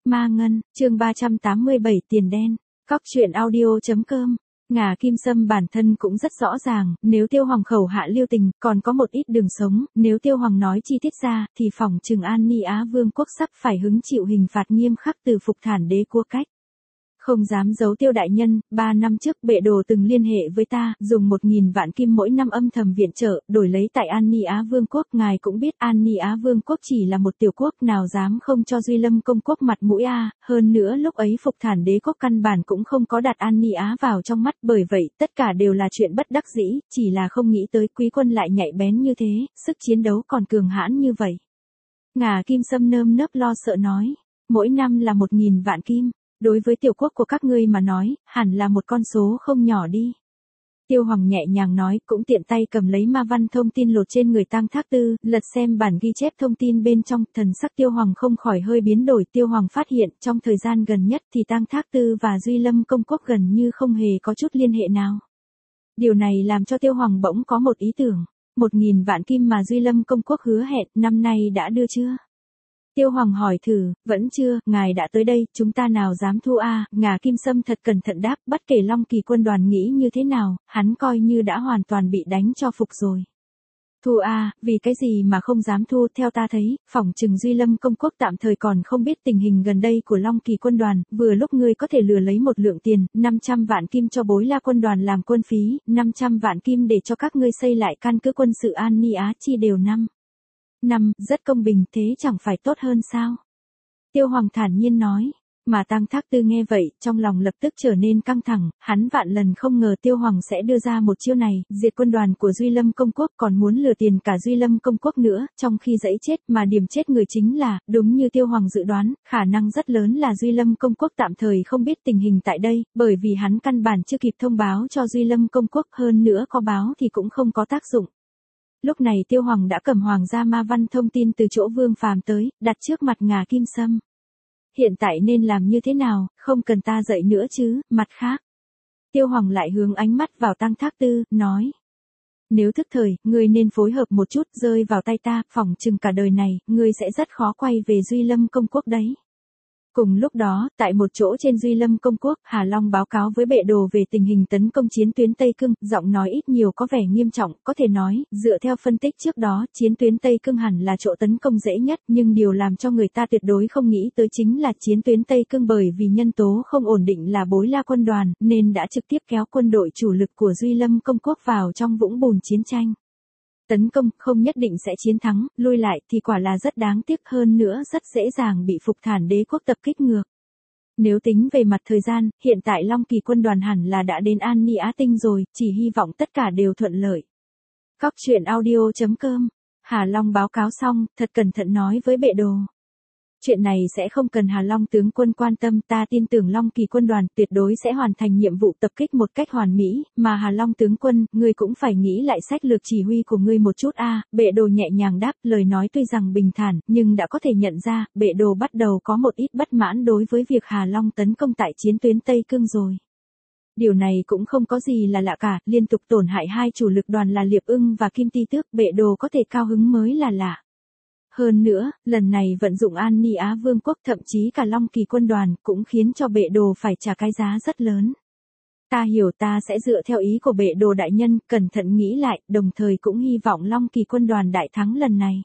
Ma Ngân, chương 387 tiền đen. Cóc truyện audio.com. Ngà Kim Sâm bản thân cũng rất rõ ràng, nếu Tiêu Hoàng khẩu hạ lưu tình, còn có một ít đường sống, nếu Tiêu Hoàng nói chi tiết ra, thì phỏng chừng An Ni Á Vương quốc sắp phải hứng chịu hình phạt nghiêm khắc từ Phục Thản Đế quốc cách. Không dám giấu Tiêu đại nhân, 3 năm trước bệ đồ từng liên hệ với ta, dùng 1.000 vạn kim mỗi năm âm thầm viện trợ, đổi lấy tại An Ni Á Vương quốc. Ngài cũng biết An Ni Á Vương quốc chỉ là một tiểu quốc, nào dám không cho Duy Lâm công quốc mặt mũi a. Hơn nữa lúc ấy Phục Thản Đế quốc căn bản cũng không có đặt An Ni Á vào trong mắt, bởi vậy tất cả đều là chuyện bất đắc dĩ, chỉ là không nghĩ tới quý quân lại nhạy bén như thế, sức chiến đấu còn cường hãn như vậy. Ngà Kim Sâm nơm nớp lo sợ nói, mỗi năm là 1.000 vạn kim. Đối với tiểu quốc của các ngươi mà nói, hẳn là một con số không nhỏ đi. Tiêu Hoàng nhẹ nhàng nói, cũng tiện tay cầm lấy ma văn thông tin lột trên người Tang Thác Tư, lật xem bản ghi chép thông tin bên trong, thần sắc Tiêu Hoàng không khỏi hơi biến đổi. Tiêu Hoàng phát hiện, trong thời gian gần nhất thì Tang Thác Tư và Duy Lâm công quốc gần như không hề có chút liên hệ nào. Điều này làm cho Tiêu Hoàng bỗng có một ý tưởng, 1.000 vạn kim mà Duy Lâm công quốc hứa hẹn, năm nay đã đưa chưa? Tiêu Hoàng hỏi thử, vẫn chưa, ngài đã tới đây, chúng ta nào dám thua a? Ngà Kim Sâm thật cẩn thận đáp, bất kể Long Kỳ quân đoàn nghĩ như thế nào, hắn coi như đã hoàn toàn bị đánh cho phục rồi. Thua a, vì cái gì mà không dám thua? Theo ta thấy, phỏng chừng Duy Lâm công quốc tạm thời còn không biết tình hình gần đây của Long Kỳ quân đoàn, vừa lúc ngươi có thể lừa lấy một lượng tiền, 500 vạn kim cho Bối La quân đoàn làm quân phí, 500 vạn kim để cho các ngươi xây lại căn cứ quân sự An Ni Á, chia đều năm, rất công bình, thế chẳng phải tốt hơn sao? Tiêu Hoàng thản nhiên nói, mà Tang Thác Tư nghe vậy, trong lòng lập tức trở nên căng thẳng, hắn vạn lần không ngờ Tiêu Hoàng sẽ đưa ra một chiêu này, diệt quân đoàn của Duy Lâm công quốc, còn muốn lừa tiền cả Duy Lâm công quốc nữa, trong khi dẫy chết, mà điểm chết người chính là, đúng như Tiêu Hoàng dự đoán, khả năng rất lớn là Duy Lâm công quốc tạm thời không biết tình hình tại đây, bởi vì hắn căn bản chưa kịp thông báo cho Duy Lâm công quốc, hơn nữa có báo thì cũng không có tác dụng. Lúc này Tiêu Hoàng đã cầm hoàng gia ma văn thông tin từ chỗ Vương Phàm tới, đặt trước mặt Ngà Kim Sâm. Hiện tại nên làm như thế nào, không cần ta dạy nữa chứ? Mặt khác, Tiêu Hoàng lại hướng ánh mắt vào Tang Thác Tư, nói. Nếu thức thời, ngươi nên phối hợp một chút, rơi vào tay ta, phỏng chừng cả đời này, ngươi sẽ rất khó quay về Duy Lâm công quốc đấy. Cùng lúc đó, tại một chỗ trên Duy Lâm công quốc, Hà Long báo cáo với bệ đồ về tình hình tấn công chiến tuyến Tây Cưng, giọng nói ít nhiều có vẻ nghiêm trọng, có thể nói, dựa theo phân tích trước đó, chiến tuyến Tây Cưng hẳn là chỗ tấn công dễ nhất, nhưng điều làm cho người ta tuyệt đối không nghĩ tới chính là chiến tuyến Tây Cưng bởi vì nhân tố không ổn định là Bối La quân đoàn, nên đã trực tiếp kéo quân đội chủ lực của Duy Lâm công quốc vào trong vũng bùn chiến tranh. Tấn công không nhất định sẽ chiến thắng, lui lại thì quả là rất đáng tiếc, hơn nữa rất dễ dàng bị Phục Thản Đế quốc tập kích ngược. Nếu tính về mặt thời gian, hiện tại Long Kỳ quân đoàn hẳn là đã đến An Ni Á Tinh rồi, chỉ hy vọng tất cả đều thuận lợi. Cóc truyện audio.com. Hà Long báo cáo xong, thật cẩn thận nói với bệ đồ. Chuyện này sẽ không cần Hà Long tướng quân quan tâm, ta tin tưởng Long Kỳ quân đoàn tuyệt đối sẽ hoàn thành nhiệm vụ tập kích một cách hoàn mỹ, mà Hà Long tướng quân, ngươi cũng phải nghĩ lại sách lược chỉ huy của ngươi một chút a. Bệ đồ nhẹ nhàng đáp, lời nói tuy rằng bình thản, nhưng đã có thể nhận ra, bệ đồ bắt đầu có một ít bất mãn đối với việc Hà Long tấn công tại chiến tuyến Tây Cưng rồi. Điều này cũng không có gì là lạ cả, liên tục tổn hại hai chủ lực đoàn là Liệp Ưng và Kim Ti Tước, bệ đồ có thể cao hứng mới là lạ. Hơn nữa, lần này vận dụng An Ni Á Vương quốc thậm chí cả Long Kỳ quân đoàn cũng khiến cho bệ đồ phải trả cái giá rất lớn. Ta hiểu, ta sẽ dựa theo ý của bệ đồ đại nhân, cẩn thận nghĩ lại, đồng thời cũng hy vọng Long Kỳ quân đoàn đại thắng lần này.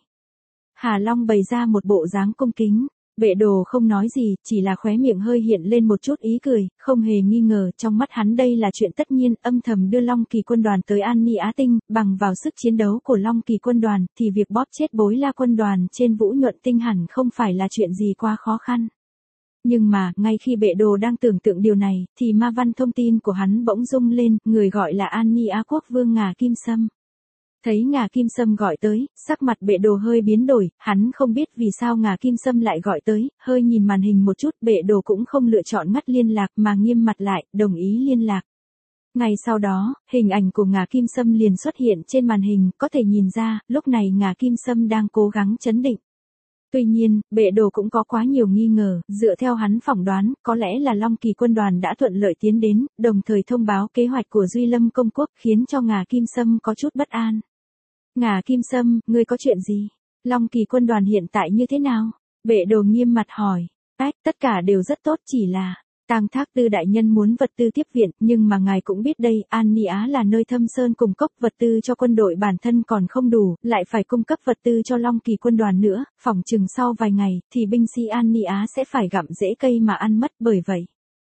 Hà Long bày ra một bộ dáng cung kính. Bệ đồ không nói gì, chỉ là khóe miệng hơi hiện lên một chút ý cười, không hề nghi ngờ, trong mắt hắn đây là chuyện tất nhiên, âm thầm đưa Long Kỳ quân đoàn tới An Ni Á Tinh, bằng vào sức chiến đấu của Long Kỳ quân đoàn, thì việc bóp chết Bối La quân đoàn trên Vũ Nhuận Tinh hẳn không phải là chuyện gì quá khó khăn. Nhưng mà, ngay khi bệ đồ đang tưởng tượng điều này, thì ma văn thông tin của hắn bỗng rung lên, người gọi là An Ni Á quốc vương Ngà Kim Sâm. Thấy Ngà Kim Sâm gọi tới, sắc mặt bệ đồ hơi biến đổi, hắn không biết vì sao Ngà Kim Sâm lại gọi tới, hơi nhìn màn hình một chút, bệ đồ cũng không lựa chọn ngắt liên lạc mà nghiêm mặt lại, đồng ý liên lạc. Ngay sau đó, hình ảnh của Ngà Kim Sâm liền xuất hiện trên màn hình, có thể nhìn ra, lúc này Ngà Kim Sâm đang cố gắng trấn định. Tuy nhiên, bệ đồ cũng có quá nhiều nghi ngờ, dựa theo hắn phỏng đoán, có lẽ là Long Kỳ quân đoàn đã thuận lợi tiến đến, đồng thời thông báo kế hoạch của Duy Lâm công quốc, khiến cho Ngà Kim Sâm có chút bất an. Ngà Kim Sâm, ngươi có chuyện gì? Long Kỳ quân đoàn hiện tại như thế nào? Bệ đồ nghiêm mặt hỏi. Tất cả đều rất tốt, chỉ là Tang Thác Tư đại nhân muốn vật tư tiếp viện, nhưng mà ngài cũng biết đây, An Ni Á là nơi thâm sơn cùng cốc, vật tư cho quân đội bản thân còn không đủ, lại phải cung cấp vật tư cho Long Kỳ quân đoàn nữa, phỏng chừng sau vài ngày, thì binh sĩ An Ni Á sẽ phải gặm rễ cây mà ăn mất, bởi vậy.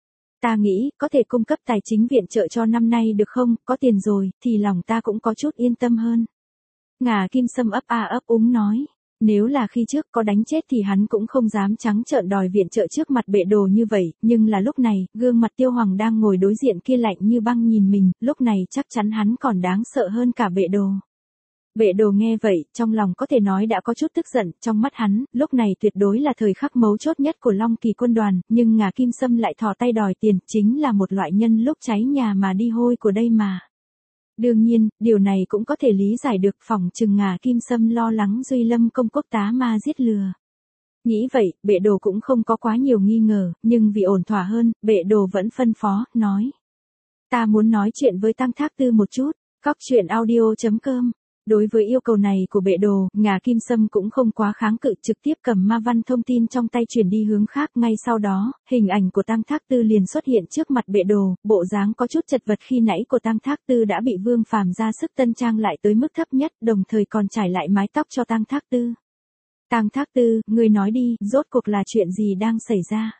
Ta nghĩ, có thể cung cấp tài chính viện trợ cho năm nay được không, có tiền rồi, thì lòng ta cũng có chút yên tâm hơn. Ngà Kim Sâm ấp a ấp úng nói. Nếu là khi trước có đánh chết thì hắn cũng không dám trắng trợn đòi viện trợ trước mặt Bệ Đồ như vậy, nhưng là lúc này, gương mặt Tiêu Hoàng đang ngồi đối diện kia lạnh như băng nhìn mình, lúc này chắc chắn hắn còn đáng sợ hơn cả Bệ Đồ. Bệ Đồ nghe vậy, trong lòng có thể nói đã có chút tức giận, trong mắt hắn, lúc này tuyệt đối là thời khắc mấu chốt nhất của Long Kỳ quân đoàn, nhưng Ngà Kim Sâm lại thò tay đòi tiền, chính là một loại nhân lúc cháy nhà mà đi hôi của đây mà. Đương nhiên, điều này cũng có thể lý giải được, phỏng chừng Ngà Kim Sâm lo lắng Duy Lâm công quốc tá ma giết lừa. Nghĩ vậy, Bệ Đồ cũng không có quá nhiều nghi ngờ, nhưng vì ổn thỏa hơn, Bệ Đồ vẫn phân phó, nói. Ta muốn nói chuyện với Tang Thác Tư một chút, coctruyện.audio.com. Đối với yêu cầu này của Bệ Đồ, Ngà Kim Sâm cũng không quá kháng cự, trực tiếp cầm ma văn thông tin trong tay chuyển đi hướng khác. Ngay sau đó, hình ảnh của Tang Thác Tư liền xuất hiện trước mặt Bệ Đồ, bộ dáng có chút chật vật khi nãy của Tang Thác Tư đã bị Vương Phàm ra sức tân trang lại tới mức thấp nhất, đồng thời còn trải lại mái tóc cho Tang Thác Tư. Tang Thác Tư, ngươi nói đi, rốt cuộc là chuyện gì đang xảy ra?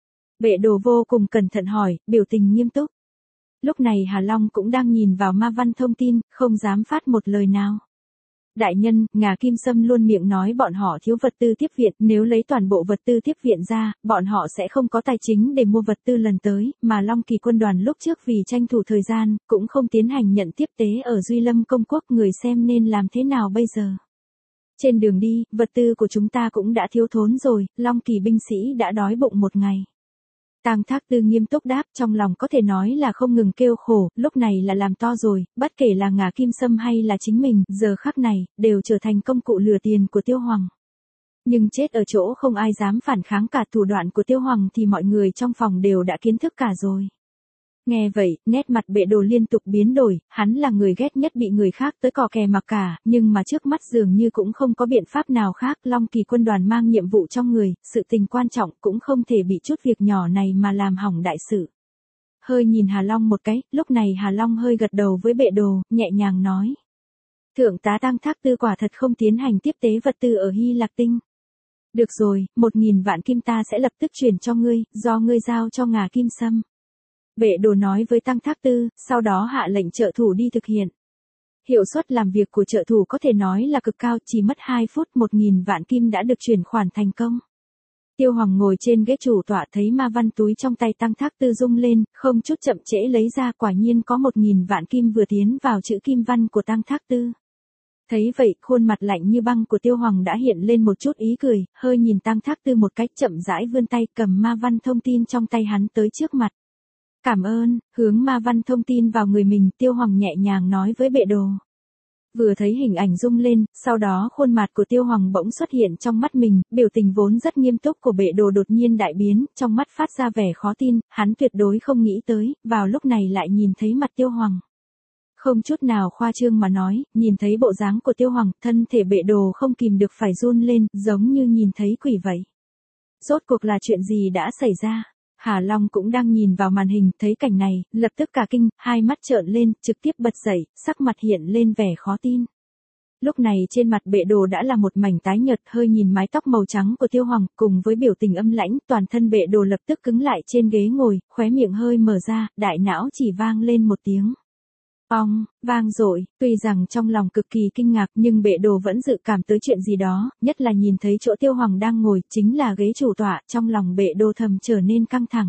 Bệ Đồ vô cùng cẩn thận hỏi, biểu tình nghiêm túc. Lúc này Hà Long cũng đang nhìn vào ma văn thông tin, không dám phát một lời nào. Đại nhân, Ngà Kim Sâm luôn miệng nói bọn họ thiếu vật tư tiếp viện, nếu lấy toàn bộ vật tư tiếp viện ra, bọn họ sẽ không có tài chính để mua vật tư lần tới, mà Long Kỳ quân đoàn lúc trước vì tranh thủ thời gian, cũng không tiến hành nhận tiếp tế ở Duy Lâm công quốc, người xem nên làm thế nào bây giờ. Trên đường đi, vật tư của chúng ta cũng đã thiếu thốn rồi, Long Kỳ binh sĩ đã đói bụng một ngày. Tang Thác Tư nghiêm túc đáp, trong lòng có thể nói là không ngừng kêu khổ, lúc này là làm to rồi, bất kể là Ngà Kim Sâm hay là chính mình, giờ khắc này, đều trở thành công cụ lừa tiền của Tiêu Hoàng. Nhưng chết ở chỗ không ai dám phản kháng cả, thủ đoạn của Tiêu Hoàng thì mọi người trong phòng đều đã kiến thức cả rồi. Nghe vậy, nét mặt Bệ Đồ liên tục biến đổi, hắn là người ghét nhất bị người khác tới cò kè mặc cả, nhưng mà trước mắt dường như cũng không có biện pháp nào khác, Long Kỳ quân đoàn mang nhiệm vụ trong người, sự tình quan trọng cũng không thể bị chút việc nhỏ này mà làm hỏng đại sự. Hơi nhìn Hà Long một cái, lúc này Hà Long hơi gật đầu với Bệ Đồ, nhẹ nhàng nói. Thượng tá Tang Thác Tư quả thật không tiến hành tiếp tế vật tư ở Hy Lạc Tinh. Được rồi, 1.000 vạn kim ta sẽ lập tức chuyển cho ngươi, do ngươi giao cho Ngà Kim Sâm. Bệ Đồ nói với Tang Thác Tư, sau đó hạ lệnh trợ thủ đi thực hiện. Hiệu suất làm việc của trợ thủ có thể nói là cực cao, chỉ mất 2 phút 1.000 vạn kim đã được chuyển khoản thành công. Tiêu Hoàng ngồi trên ghế chủ tọa thấy ma văn túi trong tay Tang Thác Tư rung lên, không chút chậm trễ lấy ra, quả nhiên có 1.000 vạn kim vừa tiến vào chữ kim văn của Tang Thác Tư. Thấy vậy, khuôn mặt lạnh như băng của Tiêu Hoàng đã hiện lên một chút ý cười, hơi nhìn Tang Thác Tư một cách chậm rãi vươn tay cầm ma văn thông tin trong tay hắn tới trước mặt. Cảm ơn, hướng ma văn thông tin vào người mình, Tiêu Hoàng nhẹ nhàng nói với Bệ Đồ. Vừa thấy hình ảnh rung lên, sau đó khuôn mặt của Tiêu Hoàng bỗng xuất hiện trong mắt mình, biểu tình vốn rất nghiêm túc của Bệ Đồ đột nhiên đại biến, trong mắt phát ra vẻ khó tin, hắn tuyệt đối không nghĩ tới, vào lúc này lại nhìn thấy mặt Tiêu Hoàng. Không chút nào khoa trương mà nói, nhìn thấy bộ dáng của Tiêu Hoàng, thân thể Bệ Đồ không kìm được phải run lên, giống như nhìn thấy quỷ vậy. Rốt cuộc là chuyện gì đã xảy ra? Hà Long cũng đang nhìn vào màn hình, thấy cảnh này, lập tức cả kinh, hai mắt trợn lên, trực tiếp bật dậy, sắc mặt hiện lên vẻ khó tin. Lúc này trên mặt Bệ Đồ đã là một mảnh tái nhợt, hơi nhìn mái tóc màu trắng của Tiêu Hoàng, cùng với biểu tình âm lãnh, toàn thân Bệ Đồ lập tức cứng lại trên ghế ngồi, khóe miệng hơi mở ra, đại não chỉ vang lên một tiếng. Ong, vang dội, tuy rằng trong lòng cực kỳ kinh ngạc nhưng Bệ Đồ vẫn dự cảm tới chuyện gì đó, nhất là nhìn thấy chỗ Tiêu Hoàng đang ngồi, chính là ghế chủ tọa, trong lòng Bệ Đồ thầm trở nên căng thẳng.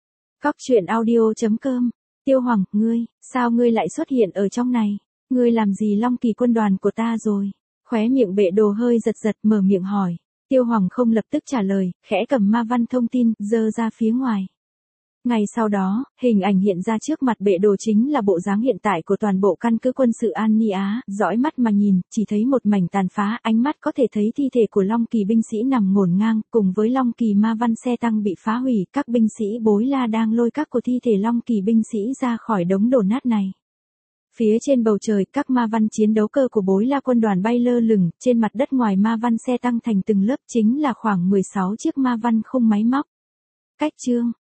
Coctruyện.audio.com. Tiêu Hoàng, sao ngươi lại xuất hiện ở trong này? Ngươi làm gì Long Kỳ quân đoàn của ta rồi? Khóe miệng Bệ Đồ hơi giật giật, mở miệng hỏi. Tiêu Hoàng không lập tức trả lời, khẽ cầm ma văn thông tin, giơ ra phía ngoài. Ngay sau đó, hình ảnh hiện ra trước mặt Bệ Đồ chính là bộ dáng hiện tại của toàn bộ căn cứ quân sự An Ni Á, dõi mắt mà nhìn, chỉ thấy một mảnh tàn phá, ánh mắt có thể thấy thi thể của Long Kỳ binh sĩ nằm ngổn ngang, cùng với Long Kỳ ma văn xe tăng bị phá hủy, các binh sĩ Bối La đang lôi các của thi thể Long Kỳ binh sĩ ra khỏi đống đổ nát này. Phía trên bầu trời, các ma văn chiến đấu cơ của Bối La quân đoàn bay lơ lửng, trên mặt đất ngoài ma văn xe tăng thành từng lớp chính là khoảng 16 chiếc ma văn khung máy móc. Cách chương